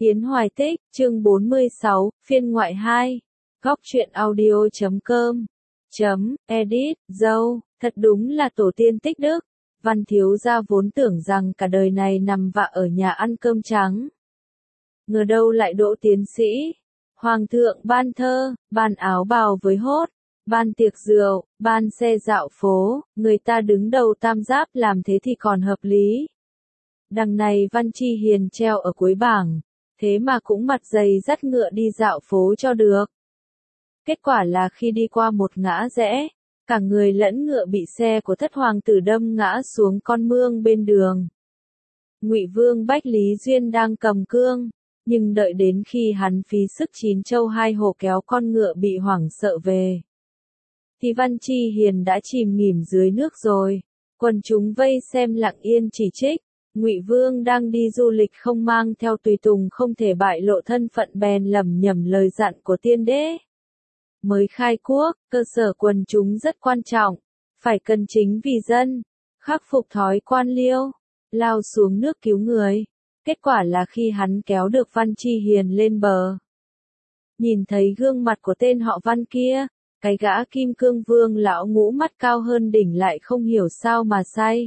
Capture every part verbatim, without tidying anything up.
Yến Hoài Tích, chương bốn mươi sáu, phiên ngoại hai. Góc truyện audio chấm com. Chấm, edit, dâu, thật đúng là tổ tiên tích đức. Văn thiếu gia vốn tưởng rằng cả đời này nằm vạ ở nhà ăn cơm trắng. Ngờ đâu lại đỗ tiến sĩ. Hoàng thượng ban thơ, ban áo bào với hốt, ban tiệc rượu, ban xe dạo phố, người ta đứng đầu tam giáp làm thế thì còn hợp lý. Đằng này Văn Chi Hiền treo ở cuối bảng, thế mà cũng mặt dày dắt ngựa đi dạo phố cho được. Kết quả là khi đi qua một ngã rẽ, cả người lẫn ngựa bị xe của thất hoàng tử đâm ngã xuống con mương bên đường. Ngụy Vương Bách Lý Duyên đang cầm cương, nhưng đợi đến khi hắn phí sức chín châu hai hổ kéo con ngựa bị hoảng sợ về, thì Văn Chi Hiền đã chìm nghỉm dưới nước rồi. Quần chúng vây xem lặng yên chỉ trích. Ngụy Vương đang đi du lịch không mang theo tùy tùng không thể bại lộ thân phận bèn lẩm nhẩm lời dặn của tiên đế. Mới khai quốc, cơ sở quần chúng rất quan trọng, phải cần chính vì dân, khắc phục thói quan liêu, lao xuống nước cứu người. Kết quả là khi hắn kéo được Văn Chi Hiền lên bờ, nhìn thấy gương mặt của tên họ Văn kia, cái gã Kim Cương Vương lão ngũ mắt cao hơn đỉnh lại không hiểu sao mà say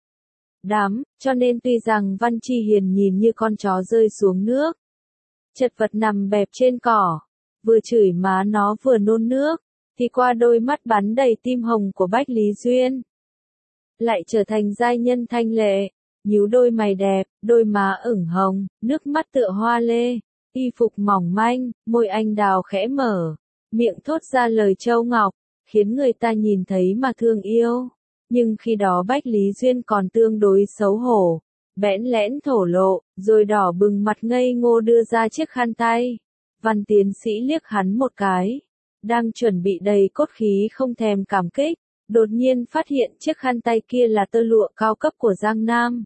đắm, cho nên tuy rằng Văn Chi Hiền nhìn như con chó rơi xuống nước, chật vật nằm bẹp trên cỏ, vừa chửi má nó vừa nôn nước, thì qua đôi mắt bắn đầy tim hồng của Bách Lý Duyên, lại trở thành giai nhân thanh lệ, nhíu đôi mày đẹp, đôi má ửng hồng, nước mắt tựa hoa lê, y phục mỏng manh, môi anh đào khẽ mở, miệng thốt ra lời châu ngọc, khiến người ta nhìn thấy mà thương yêu. Nhưng khi đó Bách Lý Duyên còn tương đối xấu hổ, bẽn lẽn thổ lộ, rồi đỏ bừng mặt ngây ngô đưa ra chiếc khăn tay. Văn tiến sĩ liếc hắn một cái, đang chuẩn bị đầy cốt khí không thèm cảm kích, đột nhiên phát hiện chiếc khăn tay kia là tơ lụa cao cấp của Giang Nam.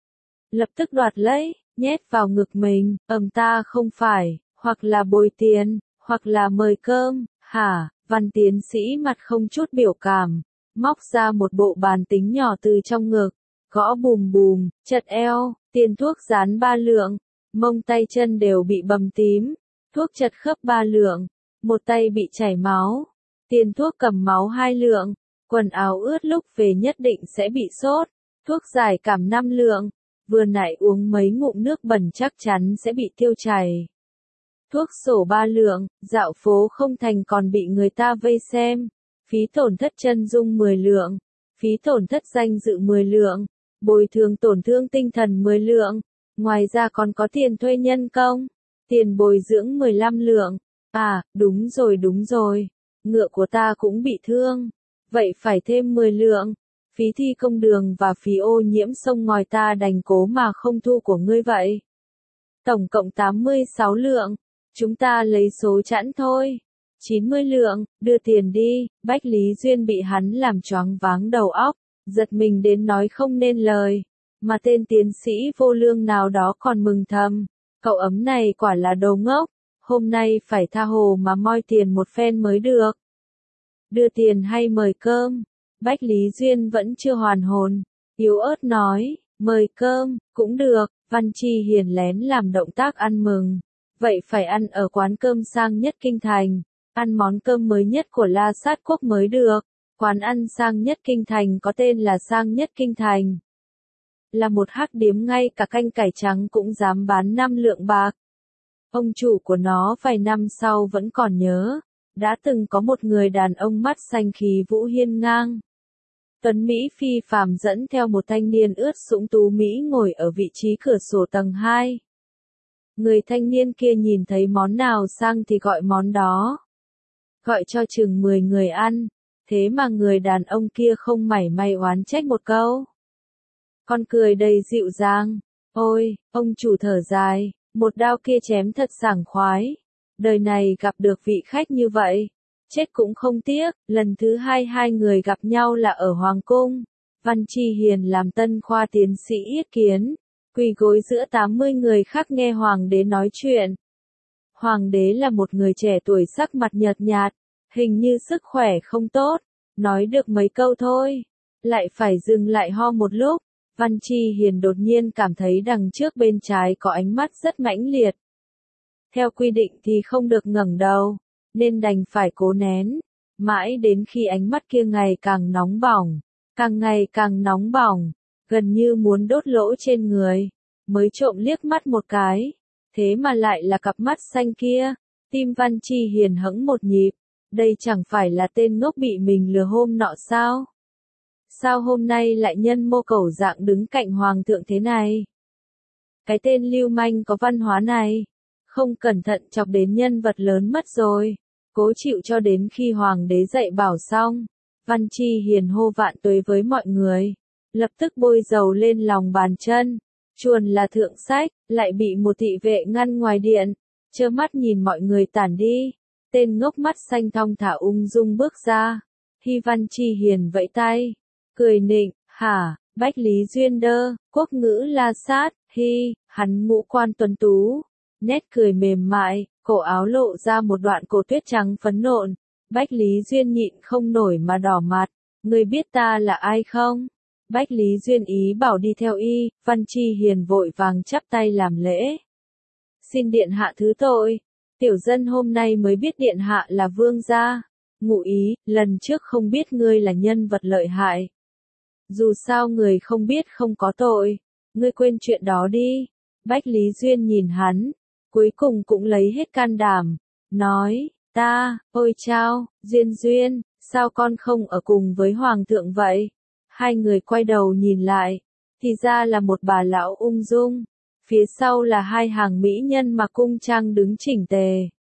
Lập tức đoạt lấy, nhét vào ngực mình, ầm ta không phải, hoặc là bồi tiền, hoặc là mời cơm, hả? Văn tiến sĩ mặt không chút biểu cảm, móc ra một bộ bàn tính nhỏ từ trong ngực, gõ bùm bùm, chật eo, tiền thuốc dán ba lượng, mông tay chân đều bị bầm tím, thuốc chật khớp ba lượng, một tay bị chảy máu, tiền thuốc cầm máu hai lượng, quần áo ướt lúc về nhất định sẽ bị sốt, thuốc giải cảm năm lượng, vừa nãy uống mấy ngụm nước bẩn chắc chắn sẽ bị tiêu chảy. Thuốc sổ ba lượng, dạo phố không thành còn bị người ta vây xem. Phí tổn thất chân dung mười lượng, phí tổn thất danh dự mười lượng, bồi thường tổn thương tinh thần mười lượng, ngoài ra còn có tiền thuê nhân công, tiền bồi dưỡng mười lăm lượng. À, đúng rồi đúng rồi, ngựa của ta cũng bị thương, vậy phải thêm mười lượng, phí thi công đường và phí ô nhiễm sông ngòi ta đành cố mà không thu của ngươi vậy. Tổng cộng tám mươi sáu lượng, chúng ta lấy số chẵn thôi. chín mươi lượng, đưa tiền đi. Bách Lý Duyên bị hắn làm choáng váng đầu óc, giật mình đến nói không nên lời, mà tên tiến sĩ vô lương nào đó còn mừng thầm, cậu ấm này quả là đồ ngốc, hôm nay phải tha hồ mà moi tiền một phen mới được. Đưa tiền hay mời cơm? Bách Lý Duyên vẫn chưa hoàn hồn, yếu ớt nói, mời cơm, cũng được. Văn Chi Hiền lén làm động tác ăn mừng, vậy phải ăn ở quán cơm sang nhất kinh thành. Ăn món cơm mới nhất của La Sát Quốc mới được. Quán ăn sang nhất kinh thành có tên là Sang Nhất Kinh Thành. Là một hắc điếm ngay cả canh cải trắng cũng dám bán năm lượng bạc. Ông chủ của nó vài năm sau vẫn còn nhớ, đã từng có một người đàn ông mắt xanh khí vũ hiên ngang. Tuấn Mỹ phi phàm dẫn theo một thanh niên ướt sũng tú Mỹ ngồi ở vị trí cửa sổ tầng hai. Người thanh niên kia nhìn thấy món nào sang thì gọi món đó. Gọi cho chừng mười người ăn, thế mà người đàn ông kia không mảy may oán trách một câu. Con cười đầy dịu dàng, ôi, ông chủ thở dài, một đao kia chém thật sảng khoái, đời này gặp được vị khách như vậy, chết cũng không tiếc. Lần thứ hai hai người gặp nhau là ở Hoàng Cung, Văn Chi Hiền làm tân khoa tiến sĩ yết kiến, quỳ gối giữa tám mươi người khác nghe Hoàng đế nói chuyện. Hoàng đế là một người trẻ tuổi sắc mặt nhợt nhạt, hình như sức khỏe không tốt, nói được mấy câu thôi, lại phải dừng lại ho một lúc. Văn Chi Hiền đột nhiên cảm thấy đằng trước bên trái có ánh mắt rất mãnh liệt, Theo quy định thì không được ngẩng đầu, nên đành phải cố nén, mãi đến khi ánh mắt kia ngày càng nóng bỏng, càng ngày càng nóng bỏng, gần như muốn đốt lỗ trên người, mới trộm liếc mắt một cái, thế mà lại là cặp mắt xanh kia, tim Văn Chi Hiền hững một nhịp, đây chẳng phải là tên ngốc bị mình lừa hôm nọ sao? Sao hôm nay lại nhân mô cẩu dạng đứng cạnh hoàng thượng thế này? Cái tên lưu manh có văn hóa này, không cẩn thận chọc đến nhân vật lớn mất rồi, cố chịu cho đến khi hoàng đế dạy bảo xong, Văn Chi Hiền hô vạn tuế với mọi người, lập tức bôi dầu lên lòng bàn chân, chuồn là thượng sách, lại bị một thị vệ ngăn ngoài điện, trơ mắt nhìn mọi người tản đi, tên ngốc mắt xanh thong thả ung dung bước ra, Hi Văn Chi Hiền vẫy tay, cười nịnh, hả, Bách Lý Duyên đơ, quốc ngữ la sát, hi, hắn ngũ quan tuấn tú, nét cười mềm mại, cổ áo lộ ra một đoạn cổ tuyết trắng phấn nộn, Bách Lý Duyên nhịn không nổi mà đỏ mặt, người biết ta là ai không? Bách Lý Duyên ý bảo đi theo y, Văn Chi Hiền vội vàng chắp tay làm lễ. Xin điện hạ thứ tội, tiểu dân hôm nay mới biết điện hạ là vương gia, ngụ ý, lần trước không biết ngươi là nhân vật lợi hại. Dù sao người không biết không có tội, ngươi quên chuyện đó đi. Bách Lý Duyên nhìn hắn, cuối cùng cũng lấy hết can đảm, nói, ta, ôi chao, Duyên Duyên, sao con không ở cùng với hoàng thượng vậy? Hai người quay đầu nhìn lại, thì ra là một bà lão ung dung, phía sau là hai hàng mỹ nhân mặc cung trang đứng chỉnh tề.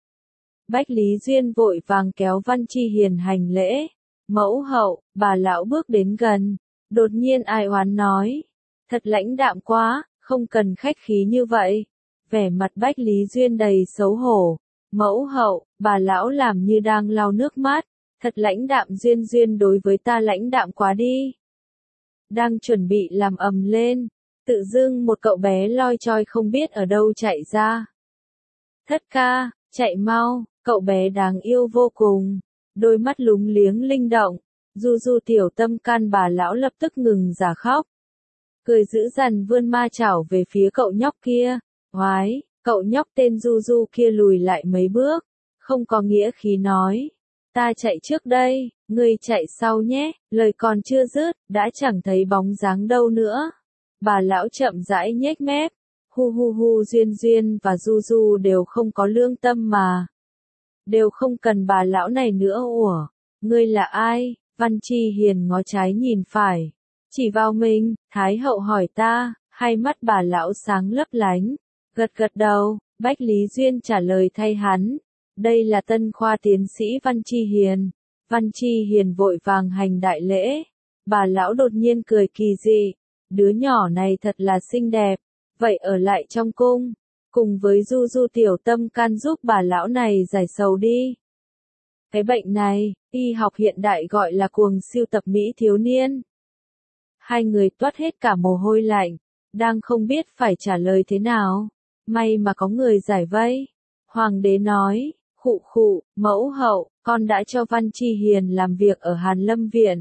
Bách Lý Duyên vội vàng kéo Văn Chi Hiền hành lễ, mẫu hậu, bà lão bước đến gần, đột nhiên ai oán nói, thật lãnh đạm quá, không cần khách khí như vậy. Vẻ mặt Bách Lý Duyên đầy xấu hổ, mẫu hậu, bà lão làm như đang lau nước mắt, thật lãnh đạm. Duyên Duyên đối với ta lãnh đạm quá đi. Đang chuẩn bị làm ầm lên, tự dưng một cậu bé loi choi không biết ở đâu chạy ra. Thất ca, chạy mau, cậu bé đáng yêu vô cùng, đôi mắt lúng liếng linh động, du du tiểu tâm can. Bà lão lập tức ngừng giả khóc, cười dữ dằn vươn ma chảo về phía cậu nhóc kia. Oái, cậu nhóc tên Du Du kia lùi lại mấy bước, không có nghĩa khí nói, ta chạy trước đây, ngươi chạy sau nhé. Lời còn chưa dứt, đã chẳng thấy bóng dáng đâu nữa. Bà lão chậm rãi nhếch mép, hu hu hu. Duyên Duyên và Du Du đều không có lương tâm mà, đều không cần bà lão này nữa. Ủa, ngươi là ai? Văn Chi Hiền ngó trái nhìn phải, chỉ vào mình. Thái hậu hỏi ta. Hai mắt bà lão sáng lấp lánh, gật gật đầu. Bách Lý Duyên trả lời thay hắn, đây là tân khoa tiến sĩ Văn Chi Hiền. Văn Chi Hiền vội vàng hành đại lễ. Bà lão đột nhiên cười kỳ dị, đứa nhỏ này thật là xinh đẹp, vậy ở lại trong cung, cùng với Du Du tiểu tâm can giúp bà lão này giải sầu đi. Cái bệnh này, y học hiện đại gọi là cuồng siêu tập mỹ thiếu niên. Hai người toát hết cả mồ hôi lạnh, đang không biết phải trả lời thế nào. May mà có người giải vây. Hoàng đế nói, khụ khụ, mẫu hậu, con đã cho Văn Chi Hiền làm việc ở Hàn Lâm Viện.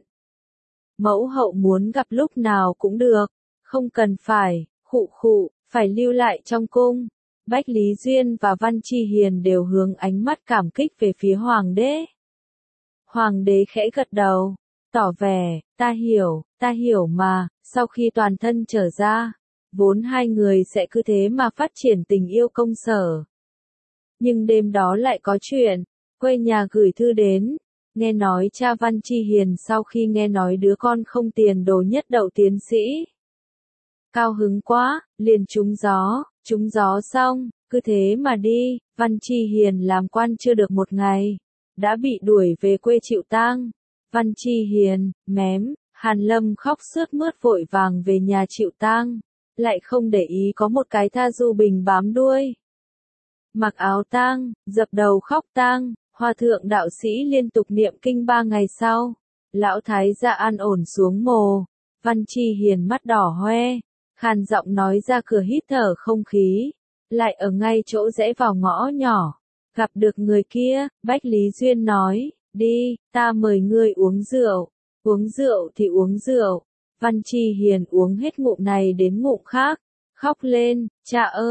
Mẫu hậu muốn gặp lúc nào cũng được, không cần phải, khụ khụ, phải lưu lại trong cung. Bách Lý Duyên và Văn Chi Hiền đều hướng ánh mắt cảm kích về phía hoàng đế. Hoàng đế khẽ gật đầu, tỏ vẻ, ta hiểu, ta hiểu mà. Sau khi toàn thân trở ra, vốn hai người sẽ cứ thế mà phát triển tình yêu công sở. Nhưng đêm đó lại có chuyện, quê nhà gửi thư đến, nghe nói cha Văn Chi Hiền sau khi nghe nói đứa con không tiền đồ nhất đậu tiến sĩ. Cao hứng quá, liền trúng gió, trúng gió xong, cứ thế mà đi. Văn Chi Hiền làm quan chưa được một ngày, đã bị đuổi về quê chịu tang. Văn Chi Hiền, mém, Hàn Lâm khóc sướt mướt vội vàng về nhà chịu tang, lại không để ý có một cái Tha Du Bình bám đuôi. Mặc áo tang, dập đầu khóc tang. Hòa thượng đạo sĩ liên tục niệm kinh ba ngày sau, lão thái gia an ổn xuống mồ. Văn Chi Hiền mắt đỏ hoe, khàn giọng nói ra cửa hít thở không khí, lại ở ngay chỗ rẽ vào ngõ nhỏ, gặp được người kia. Bách Lý Duyên nói, đi, ta mời ngươi uống rượu. Uống rượu thì uống rượu. Văn Chi Hiền uống hết ngụm này đến ngụm khác, khóc lên, cha ơi,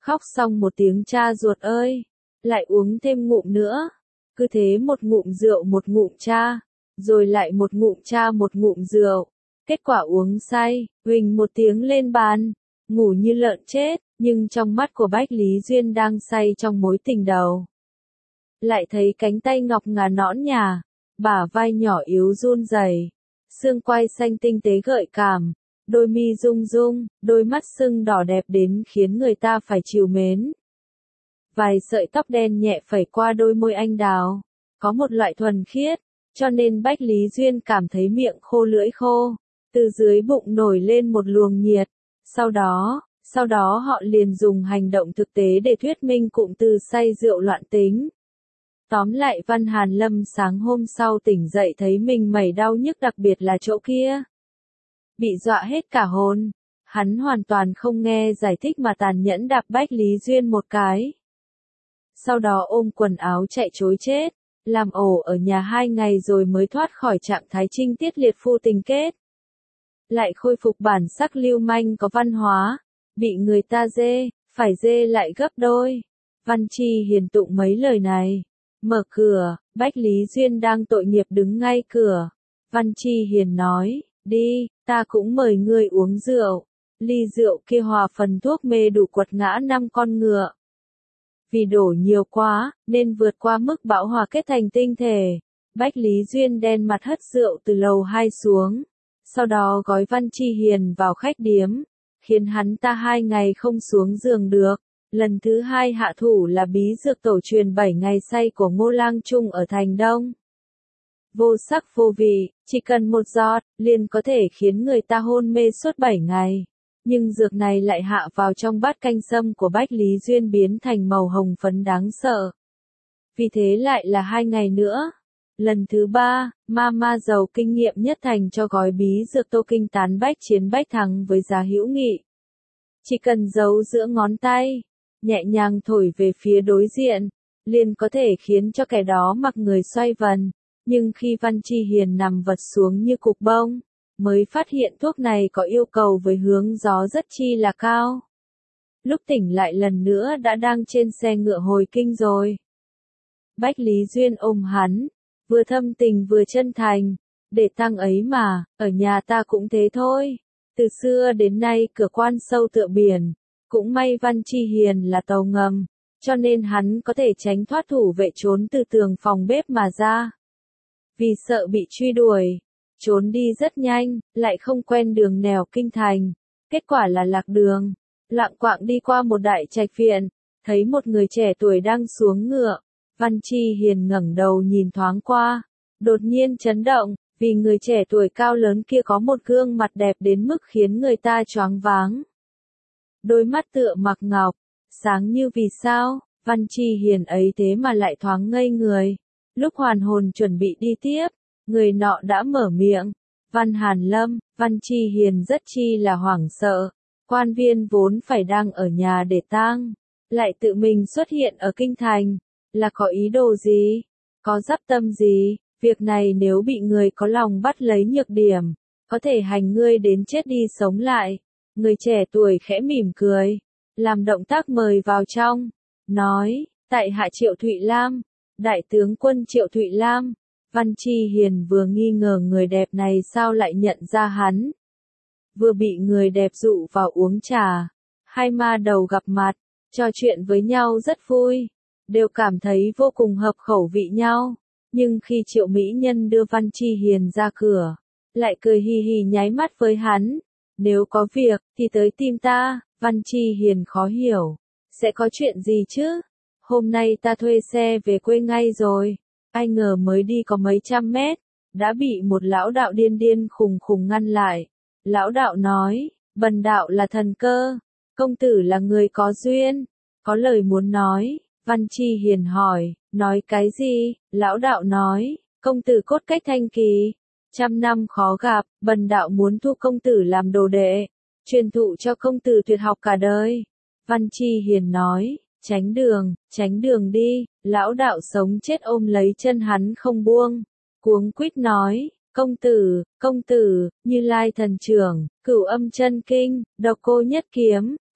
Khóc xong một tiếng cha ruột ơi, lại uống thêm ngụm nữa. Cứ thế một ngụm rượu một ngụm cha, rồi lại một ngụm cha một ngụm rượu. Kết quả uống say, huỳnh một tiếng lên bàn, ngủ như lợn chết, nhưng trong mắt của Bách Lý Duyên đang say trong mối tình đầu. Lại thấy cánh tay ngọc ngà nõn nhà, bả vai nhỏ yếu run rẩy, xương quai xanh tinh tế gợi cảm, đôi mi rung rung, đôi mắt sưng đỏ đẹp đến khiến người ta phải trìu mến. Vài sợi tóc đen nhẹ phẩy qua đôi môi anh đào, có một loại thuần khiết, cho nên Bách Lý Duyên cảm thấy miệng khô lưỡi khô, từ dưới bụng nổi lên một luồng nhiệt. Sau đó, sau đó họ liền dùng hành động thực tế để thuyết minh cụm từ say rượu loạn tính. Tóm lại Văn Hàn Lâm sáng hôm sau tỉnh dậy thấy mình mẩy đau nhức, đặc biệt là chỗ kia. Bị dọa hết cả hồn, hắn hoàn toàn không nghe giải thích mà tàn nhẫn đạp Bách Lý Duyên một cái. Sau đó ôm quần áo chạy trối chết, làm ổ ở nhà hai ngày rồi mới thoát khỏi trạng thái trinh tiết liệt phu tình kết. Lại khôi phục bản sắc lưu manh có văn hóa, bị người ta dê, phải dê lại gấp đôi. Văn Chi Hiền tụng mấy lời này, mở cửa, Bách Lý Duyên đang tội nghiệp đứng ngay cửa. Văn Chi Hiền nói, đi, ta cũng mời ngươi uống rượu. Ly rượu kia hòa phần thuốc mê đủ quật ngã năm con ngựa. Vì đổ nhiều quá, nên vượt qua mức bão hòa kết thành tinh thể. Bách Lý Duyên đen mặt hất rượu từ lầu hai xuống. Sau đó gói Văn Chi Hiền vào khách điếm, khiến hắn ta hai ngày không xuống giường được. Lần thứ hai hạ thủ là bí dược tổ truyền bảy ngày say của Ngô Lang Trung ở Thành Đông. Vô sắc vô vị, chỉ cần một giọt, liền có thể khiến người ta hôn mê suốt bảy ngày. Nhưng dược này lại hạ vào trong bát canh sâm của Bách Lý Duyên biến thành màu hồng phấn đáng sợ. Vì thế lại là hai ngày nữa. Lần thứ ba, ma ma giàu kinh nghiệm nhất thành cho gói bí dược tô kinh tán bách chiến bách thắng với giá hữu nghị. Chỉ cần giấu giữa ngón tay, nhẹ nhàng thổi về phía đối diện, liền có thể khiến cho kẻ đó mặc người xoay vần. Nhưng khi Văn Chi Hiền nằm vật xuống như cục bông, mới phát hiện thuốc này có yêu cầu với hướng gió rất chi là cao. Lúc tỉnh lại lần nữa đã đang trên xe ngựa hồi kinh rồi. Bách Lý Duyên ôm hắn, vừa thâm tình vừa chân thành, để tăng ấy mà, ở nhà ta cũng thế thôi. Từ xưa đến nay cửa quan sâu tựa biển, cũng may Văn Chi Hiền là tàu ngầm, cho nên hắn có thể tránh thoát thủ vệ trốn từ tường phòng bếp mà ra. Vì sợ bị truy đuổi, trốn đi rất nhanh, lại không quen đường nẻo kinh thành, kết quả là lạc đường, lạng quạng đi qua một đại trạch viện, thấy một người trẻ tuổi đang xuống ngựa. Văn Chi Hiền ngẩng đầu nhìn thoáng qua, đột nhiên chấn động, vì người trẻ tuổi cao lớn kia có một gương mặt đẹp đến mức khiến người ta choáng váng. Đôi mắt tựa mặc ngọc, sáng như vì sao, Văn Chi Hiền ấy thế mà lại thoáng ngây người. Lúc hoàn hồn chuẩn bị đi tiếp, người nọ đã mở miệng. Văn Hàn Lâm, Văn Chi Hiền rất chi là hoảng sợ. Quan viên vốn phải đang ở nhà để tang, lại tự mình xuất hiện ở kinh thành. Là có ý đồ gì? Có dắp tâm gì? Việc này nếu bị người có lòng bắt lấy nhược điểm, có thể hành ngươi đến chết đi sống lại. Người trẻ tuổi khẽ mỉm cười, làm động tác mời vào trong, nói, tại hạ Triệu Thụy Lam, đại tướng quân Triệu Thụy Lam. Văn Chi Hiền vừa nghi ngờ người đẹp này sao lại nhận ra hắn, vừa bị người đẹp dụ vào uống trà, hai ma đầu gặp mặt, trò chuyện với nhau rất vui, đều cảm thấy vô cùng hợp khẩu vị nhau. Nhưng khi Triệu mỹ nhân đưa Văn Chi Hiền ra cửa, lại cười hì hì nháy mắt với hắn, nếu có việc thì tới tìm ta. Văn Chi Hiền khó hiểu, sẽ có chuyện gì chứ? Hôm nay ta thuê xe về quê ngay rồi. Ai ngờ mới đi có mấy trăm mét, đã bị một lão đạo điên điên khùng khùng ngăn lại. Lão đạo nói, bần đạo là thần cơ, công tử là người có duyên, có lời muốn nói. Văn Chi Hiền hỏi, nói cái gì? Lão đạo nói, công tử cốt cách thanh kỳ, trăm năm khó gặp, bần đạo muốn thu công tử làm đồ đệ, truyền thụ cho công tử tuyệt học cả đời. Văn Chi Hiền nói, tránh đường, tránh đường đi. Lão đạo sống chết ôm lấy chân hắn không buông, cuống quýt nói, công tử, công tử, Như Lai thần trưởng, Cửu Âm chân kinh, Độc Cô nhất kiếm,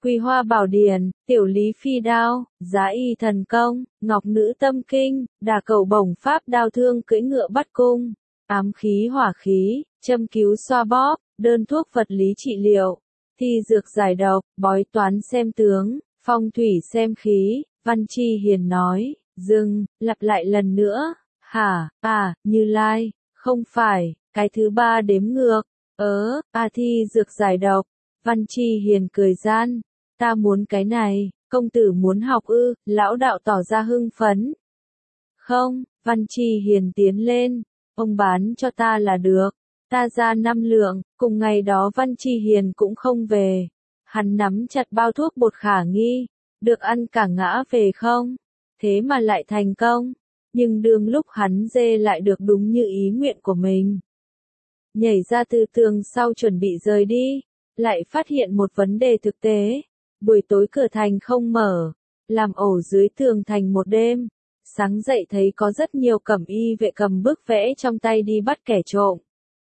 Quý Hoa Bảo Điển, Tiểu Lý Phi Đao, Giá Y Thần Công, Ngọc Nữ Tâm Kinh, Đả Cầu Bổng Pháp Đao Thương Cưỡi Ngựa Bắt Cung, Ám Khí Hỏa Khí, Châm Cứu Xoa Bóp, Đơn Thuốc Vật Lý Trị Liệu, Thi Dược Giải Độc, Bói Toán Xem Tướng, Phong Thủy Xem Khí. Văn Chi Hiền nói, dừng, lặp lại lần nữa, hả, à, Như Lai, không phải, cái thứ ba đếm ngược, ớ, à Thi Dược Giải Độc. Văn Chi Hiền cười gian, ta muốn cái này, công tử muốn học ư, lão đạo tỏ ra hưng phấn. Không, Văn Chi Hiền tiến lên, ông bán cho ta là được, ta ra năm lượng, cùng ngày đó Văn Chi Hiền cũng không về. Hắn nắm chặt bao thuốc bột khả nghi, được ăn cả ngã về không? Thế mà lại thành công, nhưng đương lúc hắn dê lại được đúng như ý nguyện của mình. Nhảy ra từ tường sau chuẩn bị rời đi, lại phát hiện một vấn đề thực tế. Buổi tối cửa thành không mở, làm ổ dưới tường thành một đêm. Sáng dậy thấy có rất nhiều cẩm y vệ cầm bức vẽ trong tay đi bắt kẻ trộm.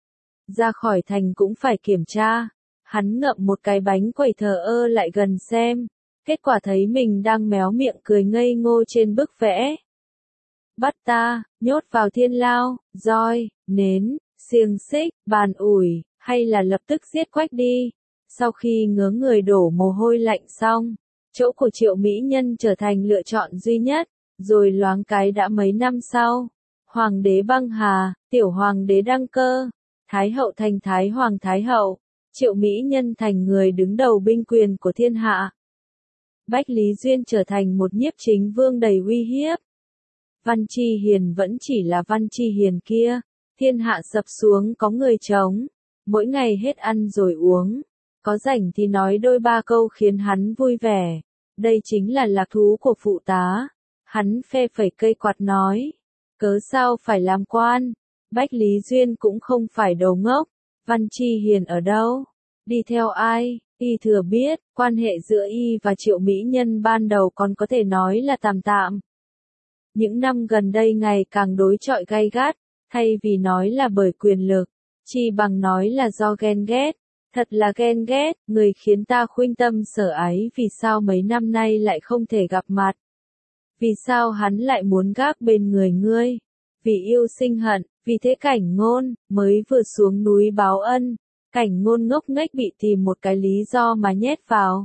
Ra khỏi thành cũng phải kiểm tra. Hắn ngậm một cái bánh quẩy thờ ơ lại gần xem. Kết quả thấy mình đang méo miệng cười ngây ngô trên bức vẽ. Bắt ta, nhốt vào thiên lao, roi, nến, xiềng xích, bàn ủi, hay là lập tức giết Quách đi. Sau khi ngớ người đổ mồ hôi lạnh xong, chỗ của Triệu Mỹ Nhân trở thành lựa chọn duy nhất, rồi loáng cái đã mấy năm sau. Hoàng đế băng hà, tiểu hoàng đế đăng cơ, Thái hậu thành Thái hoàng Thái hậu, Triệu Mỹ Nhân thành người đứng đầu binh quyền của thiên hạ. Bách Lý Duyên trở thành một nhiếp chính vương đầy uy hiếp. Văn Chi Hiền vẫn chỉ là Văn Chi Hiền kia, thiên hạ sập xuống có người chống, mỗi ngày hết ăn rồi uống, có rảnh thì nói đôi ba câu khiến hắn vui vẻ. Đây chính là lạc thú của phụ tá. Hắn phe phẩy cây quạt nói, cớ sao phải làm quan? Bách Lý Duyên cũng không phải đồ ngốc. Văn Chi Hiền ở đâu? Đi theo ai? Y thừa biết, quan hệ giữa Y và Triệu Mỹ Nhân ban đầu còn có thể nói là tạm tạm. Những năm gần đây ngày càng đối chọi gay gắt, thay vì nói là bởi quyền lực, chi bằng nói là do ghen ghét. Thật là ghen ghét, người khiến ta khuynh tâm sở ái vì sao mấy năm nay lại không thể gặp mặt. Vì sao hắn lại muốn gác bên người ngươi? Vì yêu sinh hận, vì thế Cảnh Ngôn mới vừa xuống núi báo ân. Cảnh Ngôn ngốc nghếch bị tìm một cái lý do mà nhét vào.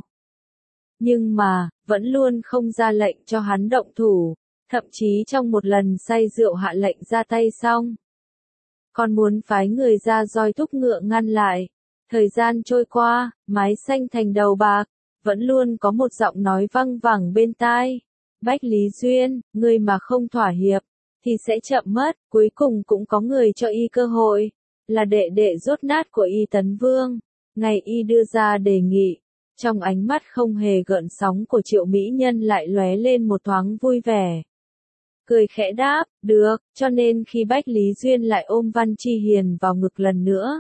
Nhưng mà, vẫn luôn không ra lệnh cho hắn động thủ, thậm chí trong một lần say rượu hạ lệnh ra tay xong. Còn muốn phái người ra roi thúc ngựa ngăn lại. Thời gian trôi qua, mái xanh thành đầu bạc, vẫn luôn có một giọng nói văng vẳng bên tai. Bách Lý Duyên, ngươi mà không thỏa hiệp, thì sẽ chậm mất, cuối cùng cũng có người cho Y cơ hội. Là đệ đệ rốt nát của Y Tấn Vương. Ngày Y đưa ra đề nghị, trong ánh mắt không hề gợn sóng của Triệu Mỹ Nhân lại lóe lên một thoáng vui vẻ. Cười khẽ đáp, được, cho nên khi Bách Lý Duyên lại ôm Văn Chi Hiền vào ngực lần nữa.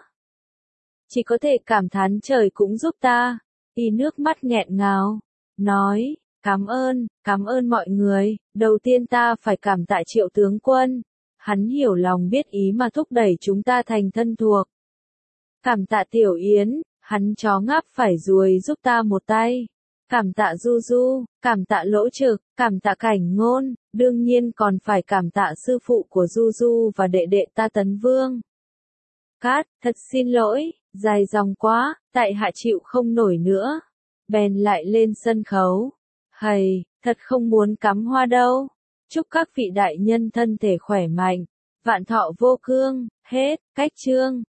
Chỉ có thể cảm thán trời cũng giúp ta. Y nước mắt nghẹn ngào, nói, cảm ơn, cảm ơn mọi người, đầu tiên ta phải cảm tạ Triệu tướng quân. Hắn hiểu lòng biết ý mà thúc đẩy chúng ta thành thân thuộc. Cảm tạ Tiểu Yến, hắn chó ngáp phải ruồi giúp ta một tay. Cảm tạ Du Du, cảm tạ Lỗ Trực, cảm tạ Cảnh Ngôn, đương nhiên còn phải cảm tạ sư phụ của Du Du và đệ đệ ta Tấn Vương. Cát, thật xin lỗi, dài dòng quá, tại hạ chịu không nổi nữa. Bèn lại lên sân khấu. Hầy, thật không muốn cắm hoa đâu. Chúc các vị đại nhân thân thể khỏe mạnh, vạn thọ vô cương, hết, cách chương.